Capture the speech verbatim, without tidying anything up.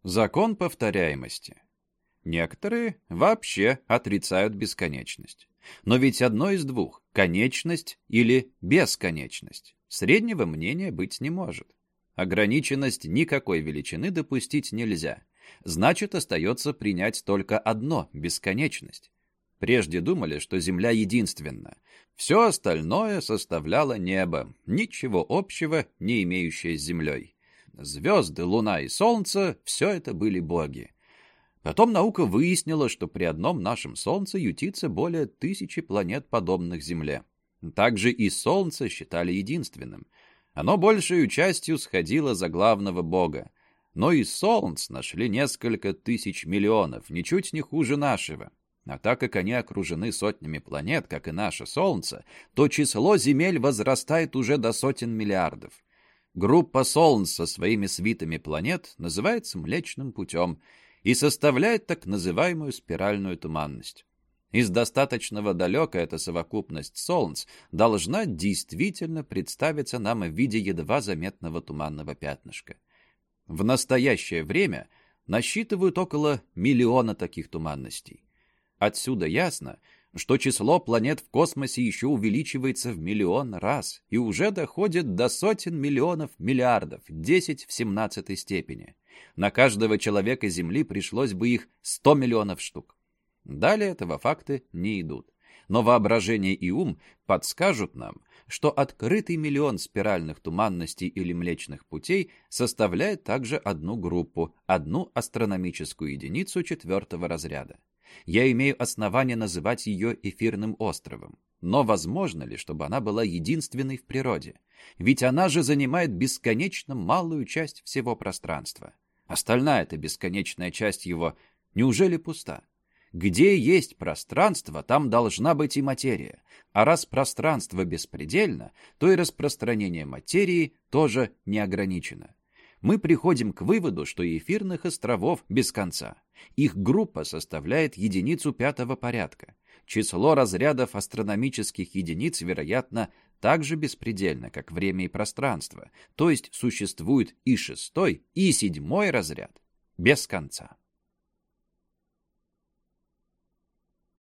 Закон повторяемости. Некоторые вообще отрицают бесконечность. Но ведь одно из двух – конечность или бесконечность. Среднего мнения быть не может. Ограниченность никакой величины допустить нельзя. Значит, остается принять только одно – бесконечность. Прежде думали, что Земля единственна. Все остальное составляло небо, ничего общего не имеющее с Землей. Звезды, Луна и Солнце – все это были боги. Потом наука выяснила, что при одном нашем Солнце ютится более тысячи планет, подобных Земле. Также и Солнце считали единственным. Оно большей частью сходило за главного бога. Но и Солнц нашли несколько тысяч миллионов, ничуть не хуже нашего. А так как они окружены сотнями планет, как и наше Солнце, то число земель возрастает уже до сотен миллиардов. Группа Солнц со своими свитами планет называется Млечным Путем и составляет так называемую спиральную туманность. Из достаточного далека эта совокупность Солнц должна действительно представиться нам в виде едва заметного туманного пятнышка. В настоящее время насчитывают около миллиона таких туманностей. Отсюда ясно, что число планет в космосе еще увеличивается в миллион раз и уже доходит до сотен миллионов миллиардов, десять в семнадцатой степени. На каждого человека Земли пришлось бы их сто миллионов штук. Далее этого факты не идут. Но воображение и ум подскажут нам, что открытый миллион спиральных туманностей или Млечных Путей составляет также одну группу, одну астрономическую единицу четвертого разряда. Я имею основание называть ее эфирным островом. Но возможно ли, чтобы она была единственной в природе? Ведь она же занимает бесконечно малую часть всего пространства. Остальная-то бесконечная часть его неужели пуста? Где есть пространство, там должна быть и материя. А раз пространство беспредельно, то и распространение материи тоже не ограничено. Мы приходим к выводу, что эфирных островов без конца. Их группа составляет единицу пятого порядка. Число разрядов астрономических единиц, вероятно, так же беспредельно, как время и пространство. То есть существует и шестой, и седьмой разряд без конца.